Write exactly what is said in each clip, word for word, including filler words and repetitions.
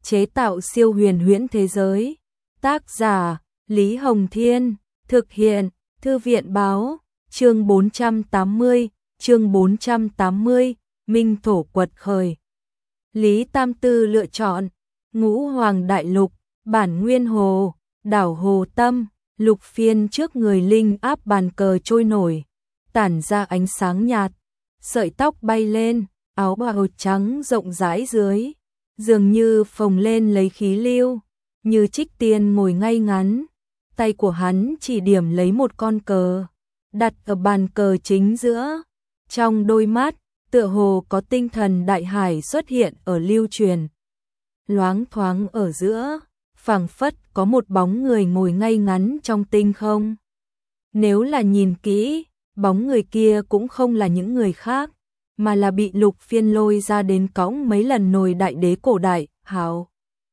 chế tạo siêu huyền huyễn thế giới. Tác giả, Lý Hồng Thiên, thực hiện, Thư viện Báo, chương bốn trăm tám mươi, chương bốn trăm tám mươi, Minh Thổ quật khởi. Lý Tam Tư lựa chọn, Ngũ Hoàng Đại Lục, bản nguyên hồ, đảo Hồ Tâm, lục phiên trước người linh áp bàn cờ trôi nổi, tản ra ánh sáng nhạt, sợi tóc bay lên, áo bào trắng rộng rãi dưới, dường như phồng lên lấy khí lưu, như Trích Tiên ngồi ngay ngắn, tay của hắn chỉ điểm lấy một con cờ, đặt ở bàn cờ chính giữa, trong đôi mắt, tựa hồ có tinh thần đại hải xuất hiện ở lưu truyền. Loáng thoáng ở giữa, phảng phất có một bóng người ngồi ngay ngắn trong tinh không. Nếu là nhìn kỹ, bóng người kia cũng không là những người khác, mà là bị Lục Phiên lôi ra đến cõng mấy lần nồi đại đế cổ đại, hảo.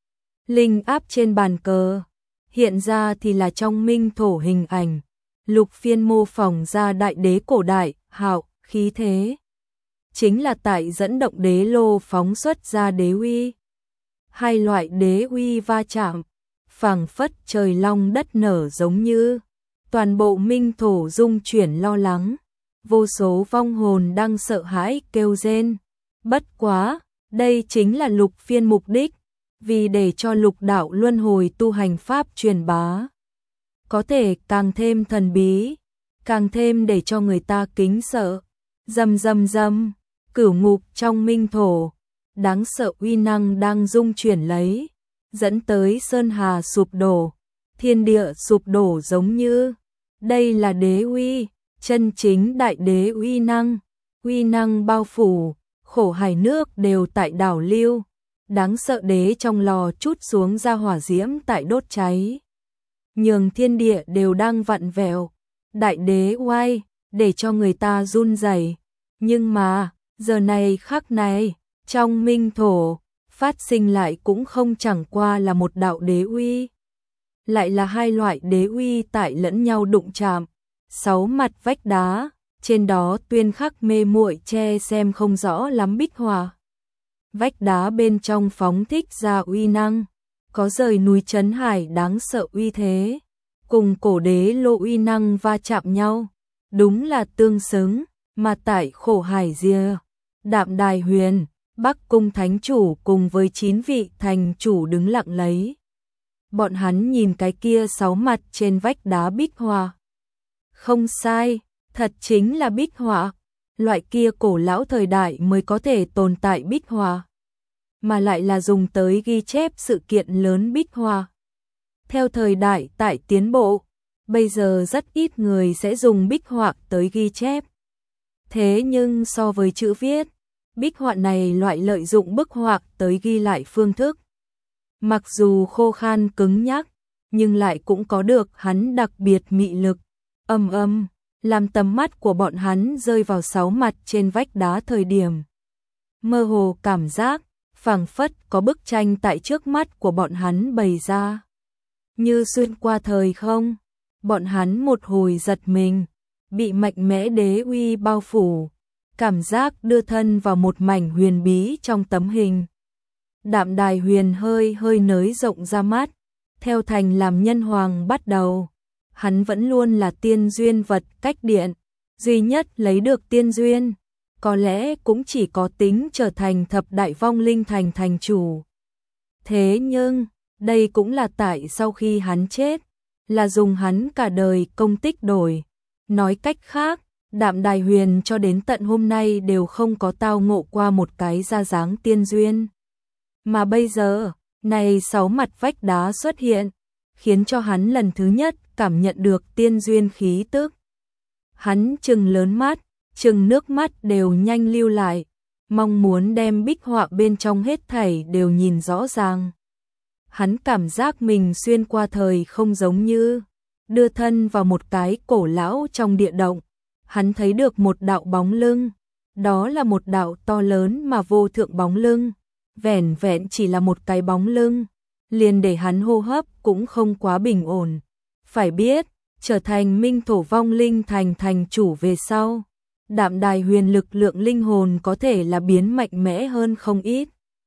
Linh áp trên bàn cờ, hiện ra thì là trong minh thổ hình ảnh, Lục Phiên mô phỏng ra đại đế cổ đại, hạo, khí thế. Chính là tại dẫn động đế lô phóng xuất ra đế uy. Hai loại đế uy va chạm, phảng phất trời long đất nở giống như toàn bộ minh thổ rung chuyển lo lắng, vô số vong hồn đang sợ hãi kêu rên. Bất quá, đây chính là Lục Phiên mục đích, vì để cho lục đạo luân hồi tu hành pháp truyền bá, có thể càng thêm thần bí, càng thêm để cho người ta kính sợ. Rầm rầm rầm, cửu ngục trong minh thổ, đáng sợ uy năng đang rung chuyển lấy, dẫn tới sơn hà sụp đổ, thiên địa sụp đổ giống như. Đây là đế uy, chân chính đại đế uy năng, uy năng bao phủ, khổ hải nước đều tại đảo lưu, đáng sợ đế trong lò chút xuống ra hỏa diễm tại đốt cháy. Nhường thiên địa đều đang vặn vẹo, đại đế oai, để cho người ta run rẩy. Nhưng mà, giờ này khắc này, trong minh thổ, phát sinh lại cũng không chẳng qua là một đạo đế uy. Lại là hai loại đế uy tại lẫn nhau đụng chạm, sáu mặt vách đá, trên đó tuyên khắc mê muội che xem không rõ lắm bích họa. Vách đá bên trong phóng thích ra uy năng, có rời núi trấn hải đáng sợ uy thế, cùng cổ đế lô uy năng va chạm nhau, đúng là tương xứng. Mà tại khổ hải rìa, Đạm Đài Huyền, Bắc Cung Thánh Chủ cùng với chín vị thành chủ đứng lặng lấy. Bọn hắn nhìn cái kia sáu mặt trên vách đá bích họa. Không sai, thật chính là bích họa, loại kia cổ lão thời đại mới có thể tồn tại bích họa, mà lại là dùng tới ghi chép sự kiện lớn bích họa. Theo thời đại tại tiến bộ, bây giờ rất ít người sẽ dùng bích họa tới ghi chép. Thế nhưng so với chữ viết, bích họa này loại lợi dụng bức họa tới ghi lại phương thức. Mặc dù khô khan cứng nhắc, nhưng lại cũng có được hắn đặc biệt mị lực. Âm âm, làm tầm mắt của bọn hắn rơi vào sáu mặt trên vách đá thời điểm. Mơ hồ cảm giác, phảng phất có bức tranh tại trước mắt của bọn hắn bày ra. Như xuyên qua thời không, bọn hắn một hồi giật mình, bị mạnh mẽ đế uy bao phủ, cảm giác đưa thân vào một mảnh huyền bí trong tấm hình. Đạm Đài Huyền hơi hơi nới rộng ra mắt, theo thành làm nhân hoàng bắt đầu, hắn vẫn luôn là tiên duyên vật cách điện, duy nhất lấy được tiên duyên, có lẽ cũng chỉ có tính trở thành thập đại vong linh thành thành chủ. Thế nhưng, đây cũng là tại sau khi hắn chết, là dùng hắn cả đời công tích đổi. Nói cách khác, Đạm Đài Huyền cho đến tận hôm nay đều không có tao ngộ qua một cái ra dáng tiên duyên. Mà bây giờ, này sáu mặt vách đá xuất hiện, khiến cho hắn lần thứ nhất cảm nhận được tiên duyên khí tức. Hắn trừng lớn mắt, trừng nước mắt đều nhanh lưu lại, mong muốn đem bích họa bên trong hết thảy đều nhìn rõ ràng. Hắn cảm giác mình xuyên qua thời không giống như đưa thân vào một cái cổ lão trong địa động, hắn thấy được một đạo bóng lưng, đó là một đạo to lớn mà vô thượng bóng lưng, vẻn vẹn chỉ là một cái bóng lưng, liền để hắn hô hấp cũng không quá bình ổn. Phải biết, trở thành minh thổ vong linh thành thành chủ về sau, Đạm Đài Huyền lực lượng linh hồn có thể là biến mạnh mẽ hơn không ít.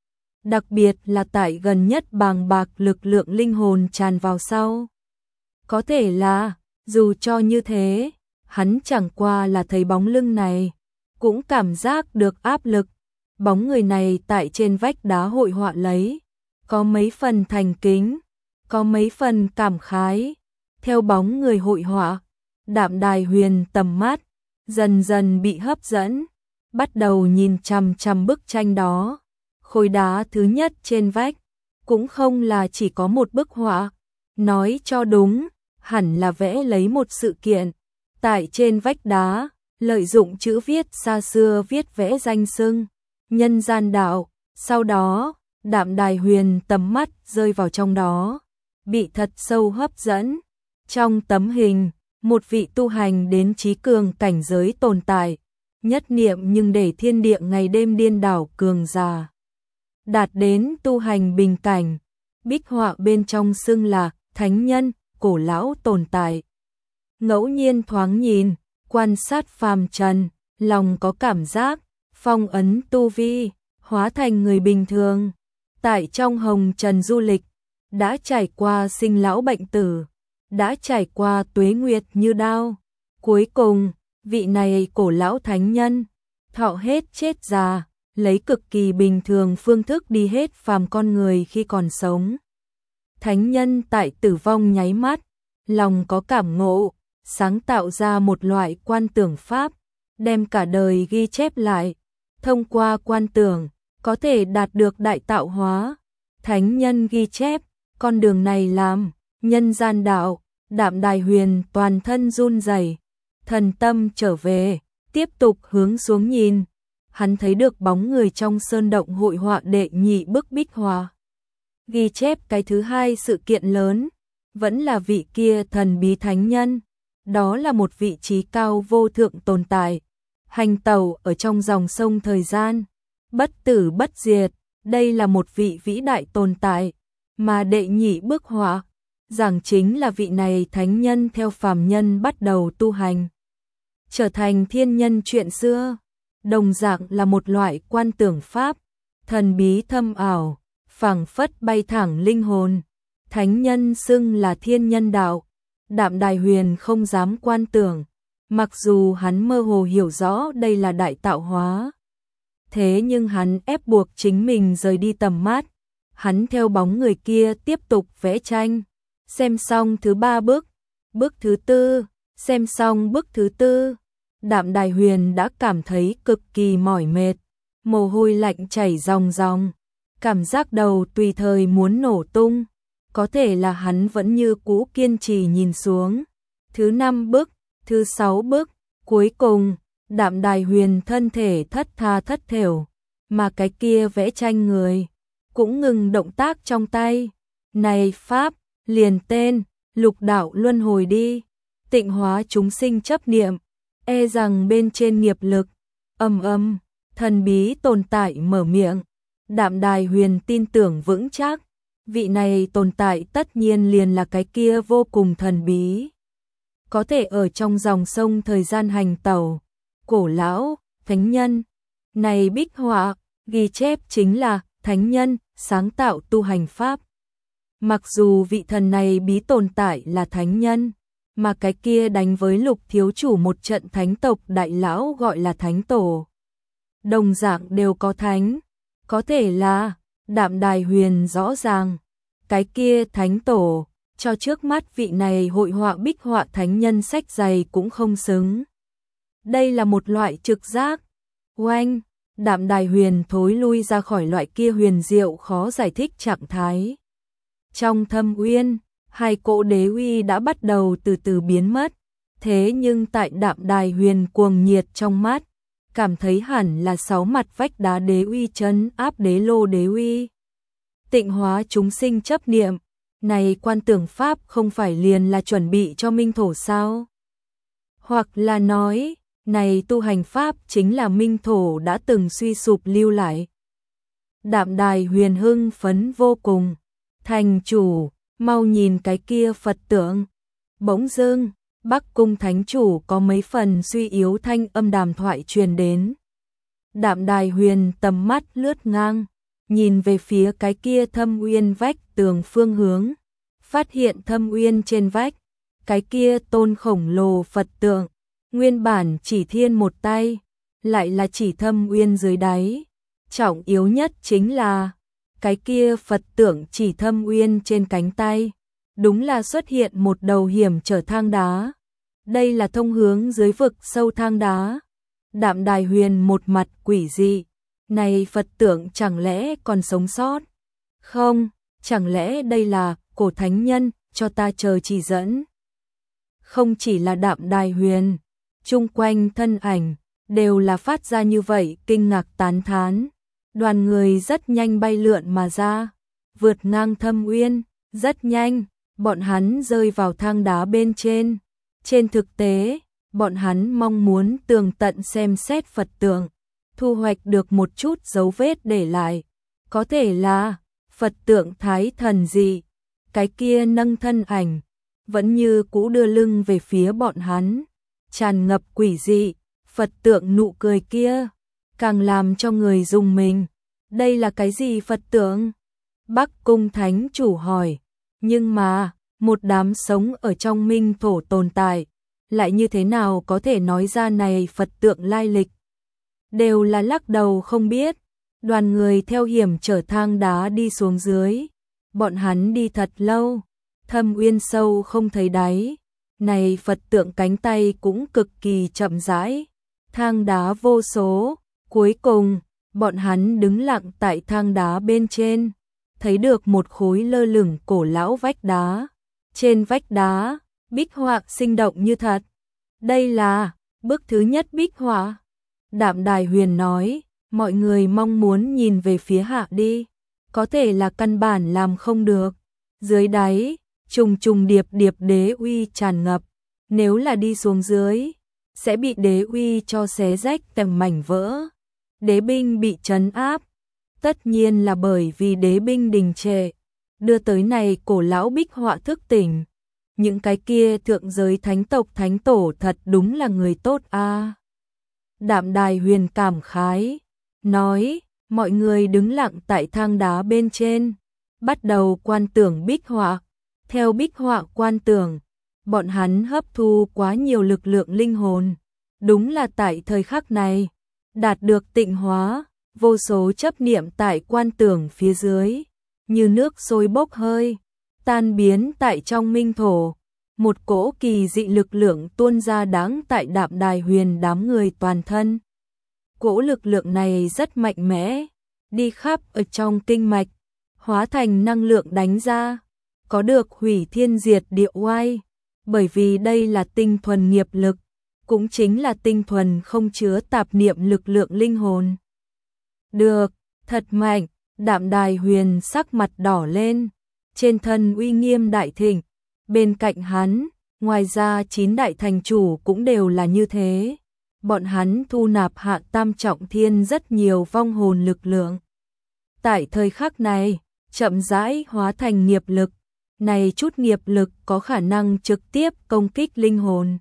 đặc biệt là tại gần nhất bàng bạc lực lượng linh hồn tràn vào sau. Có thể là, dù cho như thế, hắn chẳng qua là thấy bóng lưng này, cũng cảm giác được áp lực. Bóng người này tại trên vách đá hội họa lấy, có mấy phần thành kính, có mấy phần cảm khái. Theo bóng người hội họa, Đạm Đài Huyền tầm mắt dần dần bị hấp dẫn, bắt đầu nhìn chằm chằm bức tranh đó. Khối đá thứ nhất trên vách cũng không là chỉ có một bức họa, nói cho đúng, hẳn là vẽ lấy một sự kiện. Tại trên vách đá, lợi dụng chữ viết xa xưa viết vẽ danh xưng nhân gian đạo. Sau đó, Đạm Đài Huyền tầm mắt rơi vào trong đó, bị thật sâu hấp dẫn. Trong tấm hình, một vị tu hành đến chí cường cảnh giới tồn tại, nhất niệm nhưng để thiên địa ngày đêm điên đảo cường già, đạt đến tu hành bình cảnh. Bích họa bên trong xưng là thánh nhân, cổ lão tồn tại. Ngẫu nhiên thoáng nhìn, quan sát phàm trần, lòng có cảm giác phong ấn tu vi, hóa thành người bình thường. Tại trong hồng trần du lịch, đã trải qua sinh lão bệnh tử, đã trải qua tuế nguyệt như đao. Cuối cùng, vị này cổ lão thánh nhân, thọ hết chết già, lấy cực kỳ bình thường phương thức đi hết phàm con người khi còn sống. Thánh nhân tại tử vong nháy mắt, lòng có cảm ngộ, sáng tạo ra một loại quan tưởng pháp, đem cả đời ghi chép lại. Thông qua quan tưởng, có thể đạt được đại tạo hóa. Thánh nhân ghi chép, con đường này làm nhân gian đạo. Đạm Đài Huyền toàn thân run rẩy, thần tâm trở về, tiếp tục hướng xuống nhìn. Hắn thấy được bóng người trong sơn động hội họa đệ nhị bức bích họa. Ghi chép cái thứ hai sự kiện lớn, vẫn là vị kia thần bí thánh nhân. Đó là một vị trí cao vô thượng tồn tại, hành tẩu ở trong dòng sông thời gian, bất tử bất diệt. Đây là một vị vĩ đại tồn tại, mà đệ nhị bức họa giảng chính là vị này thánh nhân theo phàm nhân bắt đầu tu hành, trở thành thiên nhân chuyện xưa. Đồng dạng là một loại quan tưởng pháp, thần bí thâm ảo, phảng phất bay thẳng linh hồn. Thánh nhân xưng là thiên nhân đạo. Đạm Đài Huyền không dám quan tưởng, mặc dù hắn mơ hồ hiểu rõ đây là đại tạo hóa. Thế nhưng hắn ép buộc chính mình rời đi tầm mắt. Hắn theo bóng người kia tiếp tục vẽ tranh. Xem xong thứ ba bức, bức thứ tư, xem xong bức thứ tư, Đạm Đài Huyền đã cảm thấy cực kỳ mỏi mệt, mồ hôi lạnh chảy ròng ròng, cảm giác đầu tùy thời muốn nổ tung. Có thể là hắn vẫn như cũ kiên trì nhìn xuống. Thứ năm bức, thứ sáu bức, cuối cùng, Đạm Đài Huyền thân thể thất tha thất thểu, mà cái kia vẽ tranh người cũng ngừng động tác trong tay. Này pháp, liền tên, lục đạo luân hồi đi, tịnh hóa chúng sinh chấp niệm, e rằng bên trên nghiệp lực. Âm âm, thần bí tồn tại mở miệng. Đạm Đài Huyền tin tưởng vững chắc, vị này tồn tại tất nhiên liền là cái kia vô cùng thần bí, có thể ở trong dòng sông thời gian hành tẩu. Cổ lão thánh nhân này bích họa ghi chép chính là thánh nhân sáng tạo tu hành pháp. Mặc dù vị thần này bí tồn tại là thánh nhân, mà cái kia đánh với Lục thiếu chủ một trận thánh tộc đại lão gọi là thánh tổ, đồng dạng đều có thánh. Có thể là Đạm Đài Huyền rõ ràng, cái kia thánh tổ cho trước mắt vị này hội họa bích họa thánh nhân sách dày cũng không xứng. Đây là một loại trực giác. Oanh, Đạm Đài Huyền thối lui ra khỏi loại kia huyền diệu khó giải thích trạng thái. Trong thâm uyên, hai cỗ đế uy đã bắt đầu từ từ biến mất. Thế nhưng tại Đạm Đài Huyền cuồng nhiệt trong mắt, cảm thấy hẳn là sáu mặt vách đá đế uy trấn áp đế lô đế uy, tịnh hóa chúng sinh chấp niệm. Này quan tưởng pháp không phải liền là chuẩn bị cho minh thổ sao? Hoặc là nói, này tu hành pháp chính là minh thổ đã từng suy sụp lưu lại. Đạm Đài Huyền hưng phấn vô cùng. Thành chủ, mau nhìn cái kia Phật tượng. Bỗng dưng, Bắc Cung Thánh chủ có mấy phần suy yếu thanh âm đàm thoại truyền đến. Đạm Đài Huyền tầm mắt lướt ngang, nhìn về phía cái kia thâm uyên vách tường phương hướng, phát hiện thâm uyên trên vách, cái kia tôn khổng lồ Phật tượng, nguyên bản chỉ thiên một tay, lại là chỉ thâm uyên dưới đáy. Trọng yếu nhất chính là, cái kia Phật tượng chỉ thâm uyên trên cánh tay, đúng là xuất hiện một đầu hiểm trở thang đá. Đây là thông hướng dưới vực sâu thang đá. Đạm Đài Huyền một mặt quỷ dị, này Phật tượng chẳng lẽ còn sống sót? Không, chẳng lẽ đây là cổ thánh nhân cho ta chờ chỉ dẫn? Không chỉ là Đạm Đài Huyền, chung quanh thân ảnh đều là phát ra như vậy kinh ngạc tán thán. Đoàn người rất nhanh bay lượn mà ra, vượt ngang thâm uyên, rất nhanh, bọn hắn rơi vào thang đá bên trên. Trên thực tế, bọn hắn mong muốn tường tận xem xét Phật tượng, thu hoạch được một chút dấu vết để lại. Có thể là Phật tượng thái thần gì, cái kia nâng thân ảnh, vẫn như cũ đưa lưng về phía bọn hắn, tràn ngập quỷ dị. Phật tượng nụ cười kia, càng làm cho người rùng mình. Đây là cái gì Phật tượng? Bắc Cung Thánh Chủ hỏi. Nhưng mà, một đám sống ở trong minh thổ tồn tại, lại như thế nào có thể nói ra này Phật tượng lai lịch? Đều là lắc đầu không biết. Đoàn người theo hiểm trở thang đá đi xuống dưới. Bọn hắn đi thật lâu, thâm uyên sâu không thấy đáy. Này Phật tượng cánh tay cũng cực kỳ chậm rãi. Thang đá vô số, cuối cùng, bọn hắn đứng lặng tại thang đá bên trên, thấy được một khối lơ lửng cổ lão vách đá. Trên vách đá, bích họa sinh động như thật. Đây là bức thứ nhất bích họa. Đạm Đài Huyền nói, mọi người mong muốn nhìn về phía hạ đi, có thể là căn bản làm không được. Dưới đáy, trùng trùng điệp điệp đế uy tràn ngập, nếu là đi xuống dưới, sẽ bị đế uy cho xé rách thành mảnh vỡ. Đế binh bị trấn áp, tất nhiên là bởi vì đế binh đình trệ, đưa tới này cổ lão bích họa thức tỉnh. Những cái kia thượng giới thánh tộc thánh tổ thật đúng là người tốt a. À. Đạm Đài Huyền cảm khái, nói, mọi người đứng lặng tại thang đá bên trên, bắt đầu quan tưởng bích họa. Theo bích họa quan tưởng, bọn hắn hấp thu quá nhiều lực lượng linh hồn. Đúng là tại thời khắc này, đạt được tịnh hóa, vô số chấp niệm tại quan tưởng phía dưới, như nước sôi bốc hơi, tan biến tại trong minh thổ. Một cỗ kỳ dị lực lượng tuôn ra đáng tại Đạm Đài Huyền đám người toàn thân. Cỗ lực lượng này rất mạnh mẽ, đi khắp ở trong kinh mạch, hóa thành năng lượng đánh ra, có được hủy thiên diệt địa oai, bởi vì đây là tinh thuần nghiệp lực, cũng chính là tinh thuần không chứa tạp niệm lực lượng linh hồn. Được, thật mạnh. Đạm Đài Huyền sắc mặt đỏ lên, trên thân uy nghiêm đại thịnh. Bên cạnh hắn, ngoài ra chín đại thành chủ cũng đều là như thế. Bọn hắn thu nạp hạ tam trọng thiên rất nhiều vong hồn lực lượng. Tại thời khắc này, chậm rãi hóa thành nghiệp lực. Này chút nghiệp lực có khả năng trực tiếp công kích linh hồn.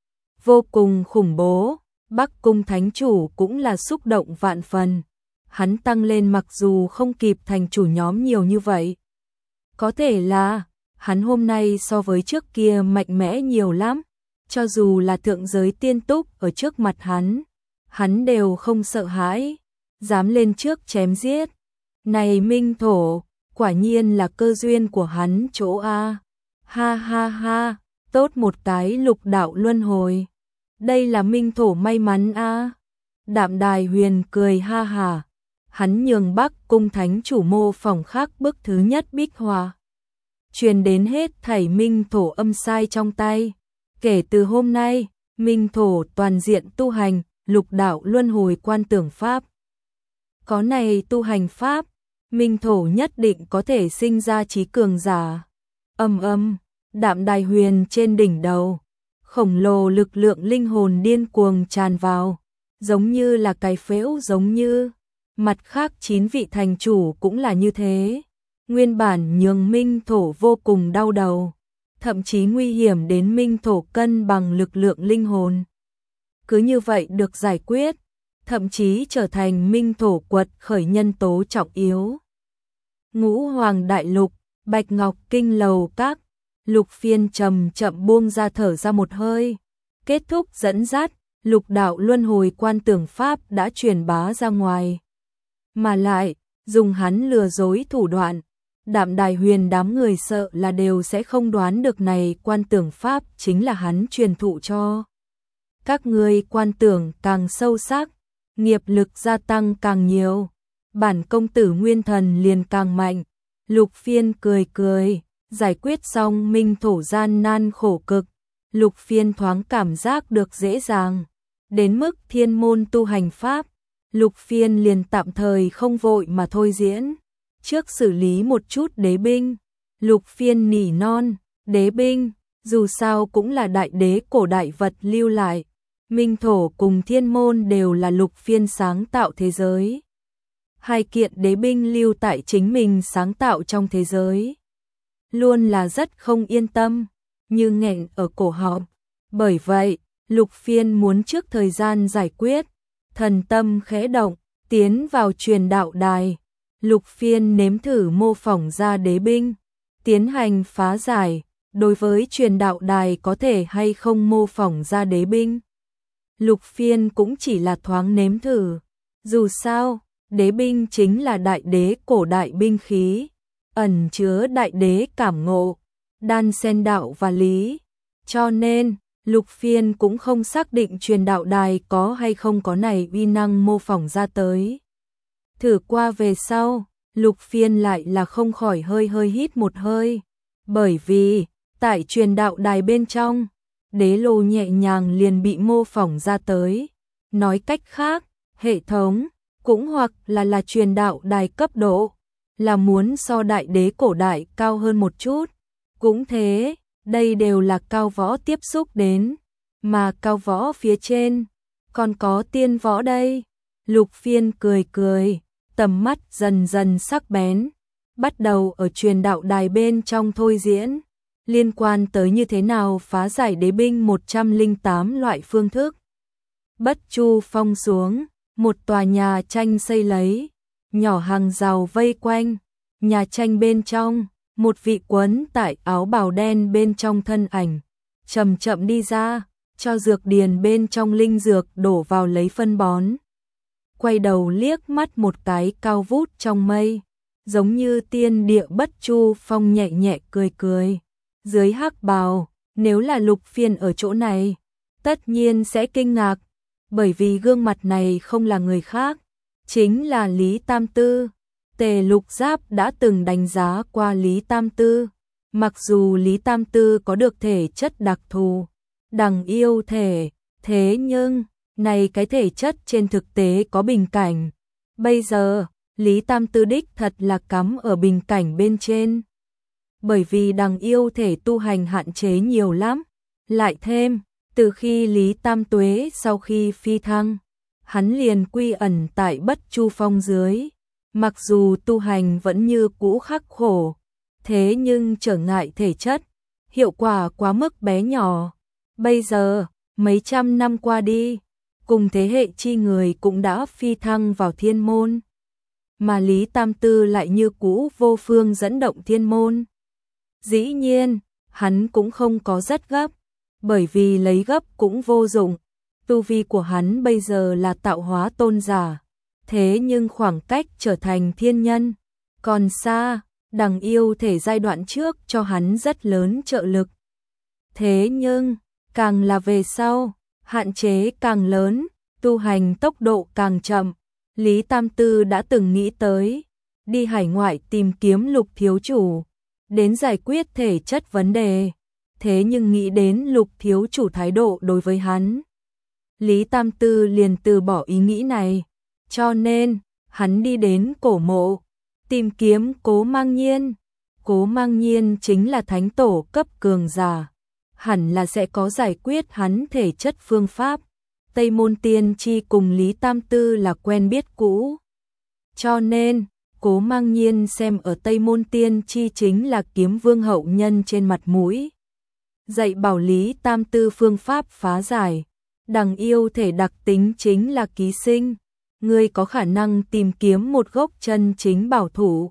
Vô cùng khủng bố, Bắc Cung Thánh Chủ cũng là xúc động vạn phần. Hắn tăng lên mặc dù không kịp thành chủ nhóm nhiều như vậy. Có thể là, hắn hôm nay so với trước kia mạnh mẽ nhiều lắm. Cho dù là thượng giới tiên túc ở trước mặt hắn, hắn đều không sợ hãi, dám lên trước chém giết. Này minh thổ, quả nhiên là cơ duyên của hắn chỗ A. Ha ha ha, tốt một cái lục đạo luân hồi. Đây là minh thổ may mắn A. Đạm Đài Huyền cười ha ha. Hắn nhường Bắc Cung Thánh Chủ mô phỏng khắc bức thứ nhất bích họa, truyền đến hết thảy minh thổ âm sai trong tay. Kể từ hôm nay, minh thổ toàn diện tu hành lục đạo luân hồi quan tưởng pháp. Có này tu hành pháp, minh thổ nhất định có thể sinh ra trí cường giả. Âm âm, Đạm Đài Huyền trên đỉnh đầu, khổng lồ lực lượng linh hồn điên cuồng tràn vào, giống như là cái phễu giống như. Mặt khác chín vị thành chủ cũng là như thế. Nguyên bản nhường minh thổ vô cùng đau đầu, thậm chí nguy hiểm đến minh thổ cân bằng lực lượng linh hồn. Cứ như vậy được giải quyết, thậm chí trở thành minh thổ quật khởi nhân tố trọng yếu. Ngũ Hoàng Đại Lục, Bạch Ngọc Kinh Lầu Các, Lục Phiên chậm chậm buông ra thở ra một hơi. Kết thúc dẫn dắt, lục đạo luân hồi quan tưởng pháp đã truyền bá ra ngoài. Mà lại, dùng hắn lừa dối thủ đoạn, Đạm Đài Huyền đám người sợ là đều sẽ không đoán được này quan tưởng pháp chính là hắn truyền thụ cho. Các ngươi quan tưởng càng sâu sắc, nghiệp lực gia tăng càng nhiều, bản công tử nguyên thần liền càng mạnh. Lục Phiên cười cười, giải quyết xong minh thổ gian nan khổ cực, Lục Phiên thoáng cảm giác được dễ dàng. Đến mức thiên môn tu hành pháp, Lục Phiên liền tạm thời không vội mà thôi diễn. Trước xử lý một chút đế binh, Lục Phiên nỉ non, đế binh, dù sao cũng là đại đế cổ đại vật lưu lại. Minh thổ cùng thiên môn đều là Lục Phiên sáng tạo thế giới. Hai kiện đế binh lưu tại chính mình sáng tạo trong thế giới. Luôn là rất không yên tâm, như nghẹn ở cổ họng. Bởi vậy, Lục Phiên muốn trước thời gian giải quyết, thần tâm khẽ động, tiến vào truyền đạo đài. Lục Phiên nếm thử mô phỏng ra đế binh, tiến hành phá giải, đối với truyền đạo đài có thể hay không mô phỏng ra đế binh. Lục Phiên cũng chỉ là thoáng nếm thử, dù sao, đế binh chính là đại đế cổ đại binh khí, ẩn chứa đại đế cảm ngộ, đan xen đạo và lý, cho nên Lục Phiên cũng không xác định truyền đạo đài có hay không có này uy năng mô phỏng ra tới. Thử qua về sau, Lục Phiên lại là không khỏi hơi hơi hít một hơi, bởi vì, tại truyền đạo đài bên trong, đế lô nhẹ nhàng liền bị mô phỏng ra tới. Nói cách khác, hệ thống, cũng hoặc là là truyền đạo đài cấp độ, là muốn so đại đế cổ đại cao hơn một chút. Cũng thế, đây đều là cao võ tiếp xúc đến, mà cao võ phía trên, còn có tiên võ đây. Lục Phiên cười cười, tầm mắt dần dần sắc bén, bắt đầu ở truyền đạo đài bên trong thôi diễn, liên quan tới như thế nào phá giải đế binh một trăm lẻ tám loại phương thức. Bất Chu Phong xuống, một tòa nhà tranh xây lấy, nhỏ hàng rào vây quanh, nhà tranh bên trong, một vị quấn tại áo bào đen bên trong thân ảnh, chậm chậm đi ra, cho dược điền bên trong linh dược đổ vào lấy phân bón. Quay đầu liếc mắt một cái cao vút trong mây, giống như tiên địa Bất Chu Phong nhẹ nhẹ cười cười. Dưới hắc bào, nếu là Lục Phiên ở chỗ này, tất nhiên sẽ kinh ngạc, bởi vì gương mặt này không là người khác, chính là Lý Tam Tư. Tề Lục Giáp đã từng đánh giá qua Lý Tam Tư, mặc dù Lý Tam Tư có được thể chất đặc thù, đằng yêu thể, thế nhưng, này cái thể chất trên thực tế có bình cảnh. Bây giờ, Lý Tam Tư đích thật là cắm ở bình cảnh bên trên. Bởi vì đằng yêu thể tu hành hạn chế nhiều lắm, lại thêm, từ khi Lý Tam Tuế sau khi phi thăng, hắn liền quy ẩn tại Bất Chu Phong dưới. Mặc dù tu hành vẫn như cũ khắc khổ, thế nhưng trở ngại thể chất, hiệu quả quá mức bé nhỏ. Bây giờ, mấy trăm năm qua đi, cùng thế hệ chi người cũng đã phi thăng vào thiên môn. Mà Lý Tam Tư lại như cũ vô phương dẫn động thiên môn. Dĩ nhiên, hắn cũng không có rất gấp, bởi vì lấy gấp cũng vô dụng. Tu vi của hắn bây giờ là tạo hóa tôn giả. Thế nhưng khoảng cách trở thành thiên nhân còn xa, đằng yêu thể giai đoạn trước cho hắn rất lớn trợ lực. Thế nhưng, càng là về sau, hạn chế càng lớn, tu hành tốc độ càng chậm. Lý Tam Tư đã từng nghĩ tới, đi hải ngoại tìm kiếm Lục thiếu chủ, đến giải quyết thể chất vấn đề. Thế nhưng nghĩ đến Lục thiếu chủ thái độ đối với hắn, Lý Tam Tư liền từ bỏ ý nghĩ này. Cho nên, hắn đi đến cổ mộ, tìm kiếm Cố Mang Nhiên. Cố Mang Nhiên chính là thánh tổ cấp cường giả, hẳn là sẽ có giải quyết hắn thể chất phương pháp. Tây Môn Tiên Chi cùng Lý Tam Tư là quen biết cũ. Cho nên, Cố Mang Nhiên xem ở Tây Môn Tiên Chi chính là kiếm vương hậu nhân trên mặt mũi. Dạy bảo Lý Tam Tư phương pháp phá giải, Đằng yêu thể đặc tính chính là ký sinh, ngươi có khả năng tìm kiếm một gốc chân chính bảo thủ.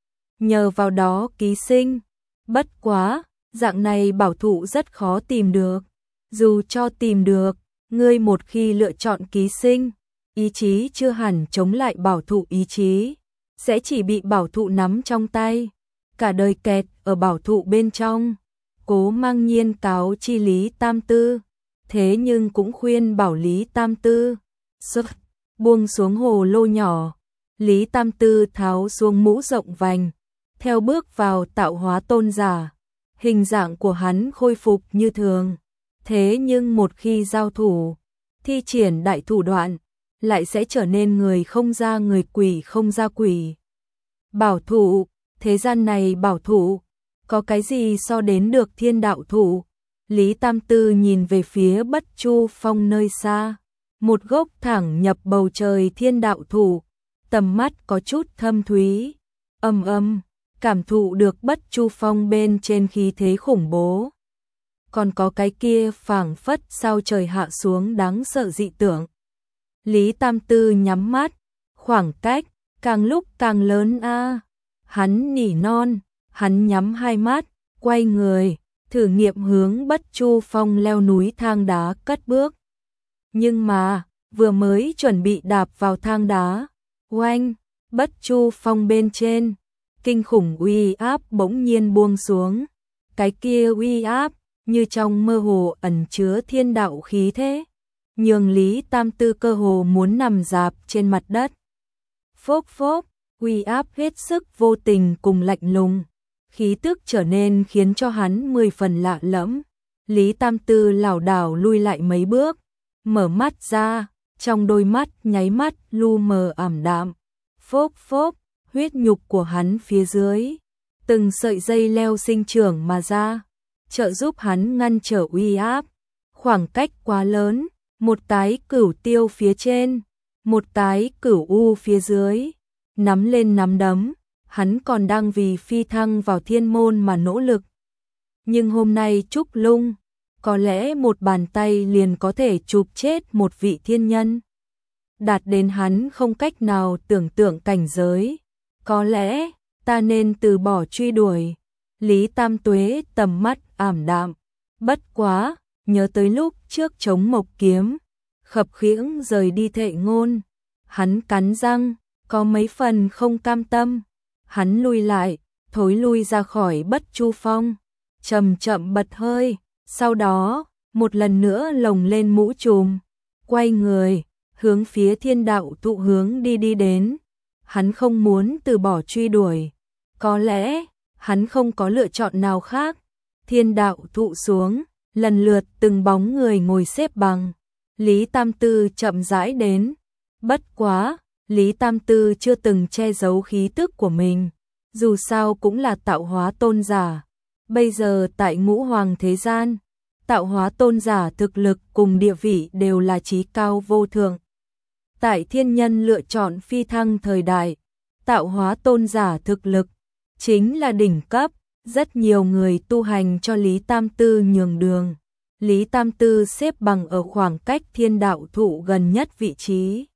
Nhờ vào đó ký sinh, bất quá, dạng này bảo thủ rất khó tìm được. Dù cho tìm được, ngươi một khi lựa chọn ký sinh, ý chí chưa hẳn chống lại bảo thủ ý chí, sẽ chỉ bị bảo thủ nắm trong tay, cả đời kẹt ở bảo thủ bên trong. Cố Mang Nhiên cáo chi Lý Tam Tư, thế nhưng cũng khuyên bảo Lý Tam Tư sức buông xuống hồ lô nhỏ. Lý Tam Tư tháo xuống mũ rộng vành, theo bước vào tạo hóa tôn giả, hình dạng của hắn khôi phục như thường. Thế nhưng một khi giao thủ, thi triển đại thủ đoạn, lại sẽ trở nên người không ra người, quỷ không ra quỷ. Bảo thủ, thế gian này bảo thủ, có cái gì so đến được thiên đạo thủ? Lý Tam Tư nhìn về phía Bất Chu Phong nơi xa, một gốc thẳng nhập bầu trời thiên đạo thủ, tầm mắt có chút thâm thúy, âm âm, cảm thụ được Bất Chu Phong bên trên khí thế khủng bố. Còn có cái kia phảng phất sao trời hạ xuống đáng sợ dị tưởng. Lý Tam Tư nhắm mắt, khoảng cách càng lúc càng lớn a. À. Hắn nỉ non, hắn nhắm hai mắt, quay người, thử nghiệm hướng Bất Chu Phong leo núi thang đá cất bước. Nhưng mà, vừa mới chuẩn bị đạp vào thang đá, oanh, Bất Chu Phong bên trên, kinh khủng uy áp bỗng nhiên buông xuống. Cái kia uy áp, như trong mơ hồ ẩn chứa thiên đạo khí thế, nhường Lý Tam Tư cơ hồ muốn nằm rạp trên mặt đất. Phốc phốc, uy áp hết sức vô tình cùng lạnh lùng, khí tức trở nên khiến cho hắn mười phần lạ lẫm. Lý Tam Tư lảo đảo lui lại mấy bước, mở mắt ra, trong đôi mắt nháy mắt lu mờ ảm đạm. Phốc phốc, huyết nhục của hắn phía dưới, từng sợi dây leo sinh trưởng mà ra, trợ giúp hắn ngăn trở uy áp. Khoảng cách quá lớn, một tái cửu tiêu phía trên, một tái cửu u phía dưới, nắm lên nắm đấm, hắn còn đang vì phi thăng vào thiên môn mà nỗ lực. Nhưng hôm nay Trúc Lung, có lẽ một bàn tay liền có thể chụp chết một vị thiên nhân. Đạt đến hắn không cách nào tưởng tượng cảnh giới, có lẽ ta nên từ bỏ truy đuổi. Lý Tam Tuế tầm mắt ảm đạm, bất quá, nhớ tới lúc trước chống mộc kiếm, khập khiễng rời đi Thệ Ngôn, hắn cắn răng, có mấy phần không cam tâm, hắn lui lại, thối lui ra khỏi Bất Chu Phong, chậm chậm bật hơi, sau đó, một lần nữa lồng lên mũ trùm, quay người, hướng phía thiên đạo tụ hướng đi đi đến. Hắn không muốn từ bỏ truy đuổi, có lẽ hắn không có lựa chọn nào khác. Thiên đạo thụ xuống, lần lượt từng bóng người ngồi xếp bằng. Lý Tam Tư chậm rãi đến. Bất quá, Lý Tam Tư chưa từng che giấu khí tức của mình, dù sao cũng là tạo hóa tôn giả. Bây giờ tại ngũ hoàng thế gian, tạo hóa tôn giả thực lực cùng địa vị đều là chí cao vô thượng. Tại thiên nhân lựa chọn phi thăng thời đại, tạo hóa tôn giả thực lực chính là đỉnh cấp, rất nhiều người tu hành cho Lý Tam Tư nhường đường. Lý Tam Tư xếp bằng ở khoảng cách thiên đạo thụ gần nhất vị trí.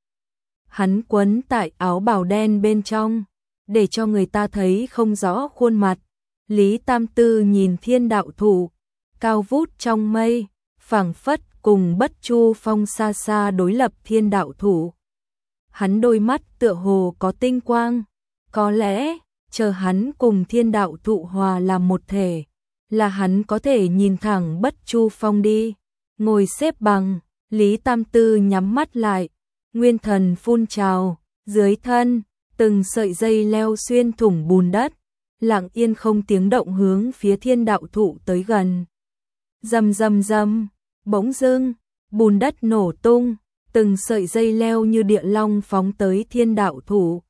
Hắn quấn tại áo bào đen bên trong, để cho người ta thấy không rõ khuôn mặt. Lý Tam Tư nhìn thiên đạo thụ, cao vút trong mây, phảng phất cùng Bất Chu Phong xa xa đối lập thiên đạo thụ. Hắn đôi mắt tựa hồ có tinh quang, có lẽ chờ hắn cùng thiên đạo thụ hòa làm một thể, là hắn có thể nhìn thẳng Bất Chu Phong đi. Ngồi xếp bằng, Lý Tam Tư nhắm mắt lại, nguyên thần phun trào, dưới thân, từng sợi dây leo xuyên thủng bùn đất, lặng yên không tiếng động hướng phía thiên đạo thụ tới gần. Rầm rầm rầm, bỗng dưng, bùn đất nổ tung, từng sợi dây leo như địa long phóng tới thiên đạo thụ.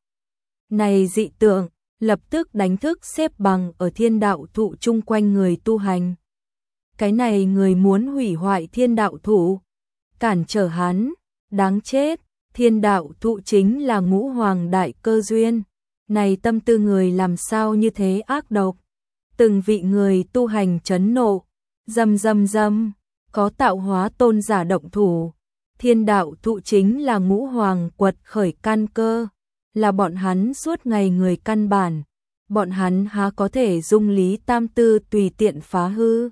Này dị tượng, lập tức đánh thức xếp bằng ở thiên đạo thụ chung quanh người tu hành. Cái này người muốn hủy hoại thiên đạo thụ, cản trở hắn, đáng chết. Thiên đạo thụ chính là ngũ hoàng đại cơ duyên, này tâm tư người làm sao như thế ác độc. Từng vị người tu hành chấn nộ, rầm rầm rầm, có tạo hóa tôn giả động thủ, Thiên đạo thụ chính là ngũ hoàng quật khởi căn cơ, là bọn hắn suốt ngày người căn bản, bọn hắn há có thể dung Lý Tam Tư tùy tiện phá hư.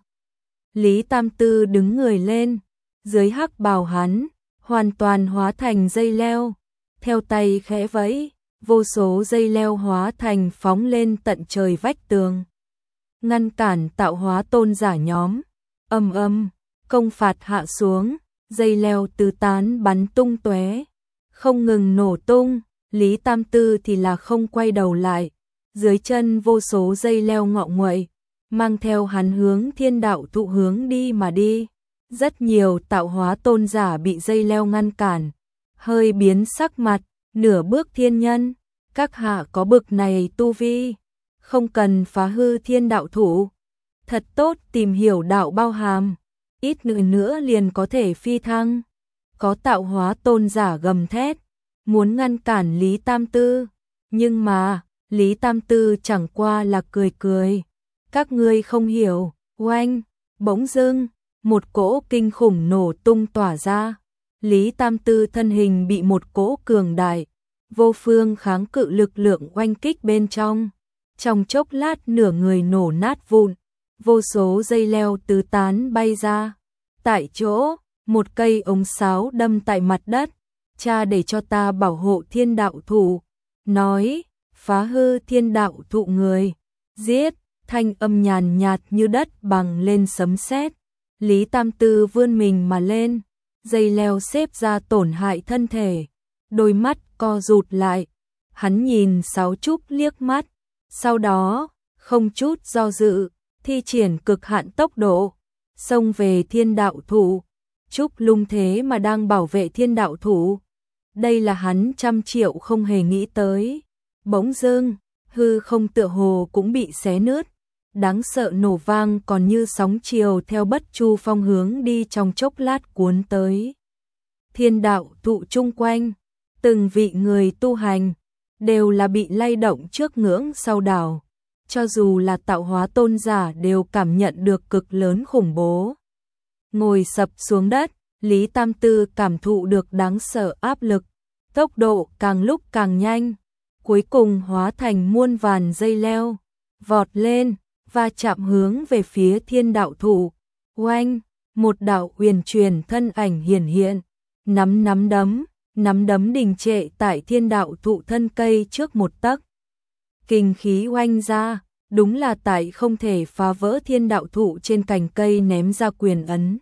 Lý Tam Tư đứng người lên, dưới hắc bào hắn, hoàn toàn hóa thành dây leo, theo tay khẽ vẫy, vô số dây leo hóa thành phóng lên tận trời vách tường. Ngăn cản tạo hóa tôn giả nhóm, âm âm, công phạt hạ xuống, dây leo tứ tán bắn tung tóe, không ngừng nổ tung, Lý Tam Tư thì là không quay đầu lại, dưới chân vô số dây leo ngọ nguậy, mang theo hắn hướng thiên đạo thụ hướng đi mà đi. Rất nhiều tạo hóa tôn giả bị dây leo ngăn cản, hơi biến sắc mặt, nửa bước thiên nhân, các hạ có bực này tu vi, không cần phá hư thiên đạo thụ, thật tốt tìm hiểu đạo bao hàm, ít nữa nữa liền có thể phi thăng. Có tạo hóa tôn giả gầm thét, muốn ngăn cản Lý Tam Tư, nhưng mà, Lý Tam Tư chẳng qua là cười cười. Các ngươi không hiểu, oanh, bỗng dưng, một cỗ kinh khủng nổ tung tỏa ra. Lý Tam Tư thân hình bị một cỗ cường đại, vô phương kháng cự lực lượng oanh kích bên trong. Trong chốc lát nửa người nổ nát vụn, vô số dây leo tứ tán bay ra. Tại chỗ, một cây ống sáo đâm tại mặt đất. Cha để cho ta bảo hộ thiên đạo thụ, nói, phá hư thiên đạo thụ người, giết, thanh âm nhàn nhạt như đất bằng lên sấm sét. Lý Tam Tư vươn mình mà lên, dây leo xếp ra tổn hại thân thể, đôi mắt co rụt lại, hắn nhìn Sáu Trúc liếc mắt, sau đó, không chút do dự, thi triển cực hạn tốc độ, xông về thiên đạo thụ. Trúc Lung thế mà đang bảo vệ thiên đạo thụ, đây là hắn trăm triệu không hề nghĩ tới. Bỗng dưng, hư không tựa hồ cũng bị xé nứt, đáng sợ nổ vang còn như sóng chiều theo Bất Chu Phong hướng đi trong chốc lát cuốn tới. Thiên đạo thụ chung quanh, từng vị người tu hành, đều là bị lay động trước ngưỡng sau đảo, cho dù là tạo hóa tôn giả đều cảm nhận được cực lớn khủng bố. Ngồi sập xuống đất, Lý Tam Tư cảm thụ được đáng sợ áp lực, tốc độ càng lúc càng nhanh, cuối cùng hóa thành muôn vàn dây leo, vọt lên, va chạm hướng về phía thiên đạo thụ. Oanh, một đạo huyền truyền thân ảnh hiển hiện, nắm nắm đấm, nắm đấm đình trệ tại thiên đạo thụ thân cây trước một tấc. Kinh khí oanh ra, đúng là tại không thể phá vỡ thiên đạo thụ trên cành cây ném ra quyền ấn.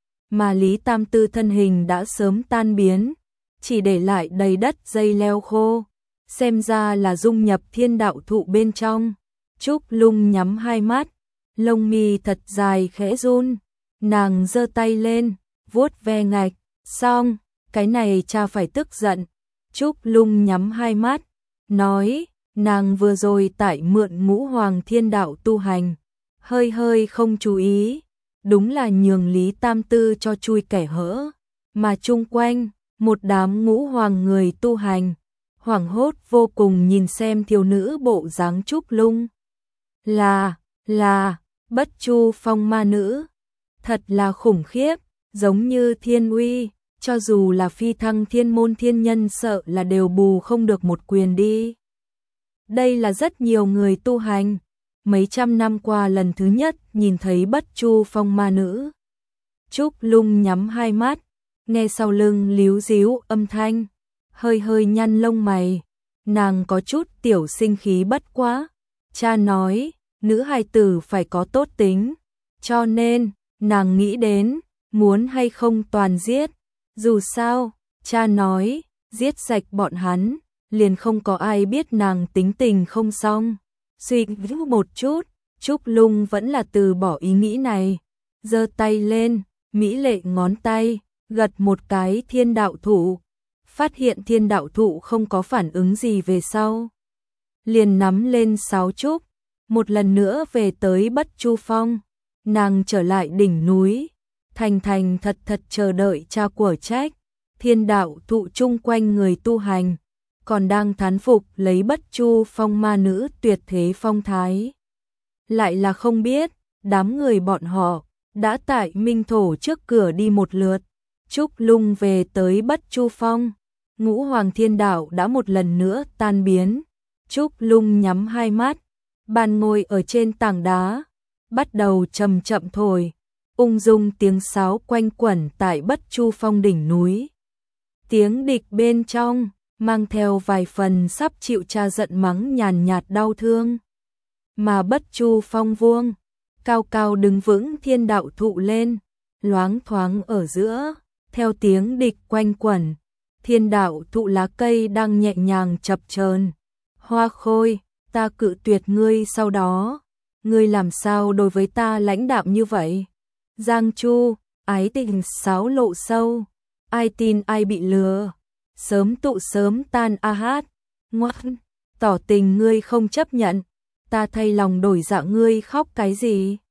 Mà Lý Tam Tư thân hình đã sớm tan biến, chỉ để lại đầy đất dây leo khô, xem ra là dung nhập thiên đạo thụ bên trong. Trúc Lung nhắm hai mắt, lông mi thật dài khẽ run, nàng giơ tay lên, vuốt ve ngạch, xong, cái này cha phải tức giận. Trúc Lung nhắm hai mắt, nói, nàng vừa rồi tại mượn ngũ hoàng thiên đạo tu hành, hơi hơi không chú ý, đúng là nhường Lý Tam Tư cho chui kẻ hỡ, mà chung quanh, một đám ngũ hoàng người tu hành, hoảng hốt vô cùng nhìn xem thiếu nữ bộ dáng Trúc Lung. Là, là, Bất Chu Phong ma nữ, thật là khủng khiếp, giống như thiên uy, cho dù là phi thăng thiên môn thiên nhân sợ là đều bù không được một quyền đi. Đây là rất nhiều người tu hành, mấy trăm năm qua lần thứ nhất nhìn thấy Bất Chu Phong ma nữ. Trúc Lung nhắm hai mắt, nghe sau lưng líu díu âm thanh, hơi hơi nhăn lông mày, nàng có chút tiểu sinh khí bất quá. Cha nói, nữ hài tử phải có tốt tính, cho nên, nàng nghĩ đến, muốn hay không toàn giết. Dù sao, cha nói, giết sạch bọn hắn, liền không có ai biết nàng tính tình không xong. Suy nghĩ một chút, Trúc Lung vẫn là từ bỏ ý nghĩ này, giơ tay lên, mỹ lệ ngón tay, gật một cái thiên đạo thụ, phát hiện thiên đạo thụ không có phản ứng gì về sau. Liền nắm lên Sáu Trúc, một lần nữa về tới Bất Chu Phong, nàng trở lại đỉnh núi, thành thành thật thật chờ đợi cha của trách. Thiên đạo thụ chung quanh người tu hành, còn đang thán phục lấy Bất Chu Phong ma nữ tuyệt thế phong thái. Lại là không biết, đám người bọn họ, đã tại minh thổ trước cửa đi một lượt, Trúc Lung về tới Bất Chu Phong, Ngũ Hoàng Thiên Đạo đã một lần nữa tan biến. Trúc Lung nhắm hai mắt, bàn ngồi ở trên tảng đá, bắt đầu chậm chậm thổi, ung dung tiếng sáo quanh quẩn tại Bất Chu Phong đỉnh núi. Tiếng địch bên trong mang theo vài phần sắp chịu tra giận mắng nhàn nhạt đau thương. Mà Bất Chu Phong vuông, cao cao đứng vững thiên đạo thụ lên, loáng thoáng ở giữa, theo tiếng địch quanh quẩn, thiên đạo thụ lá cây đang nhẹ nhàng chập chờn. Hoa Khôi, ta cự tuyệt ngươi sau đó, ngươi làm sao đối với ta lãnh đạm như vậy? Giang Chu, ái tình sáo lộ sâu, ai tin ai bị lừa, sớm tụ sớm tan a hát, ngoan, tỏ tình ngươi không chấp nhận, ta thay lòng đổi dạ ngươi khóc cái gì?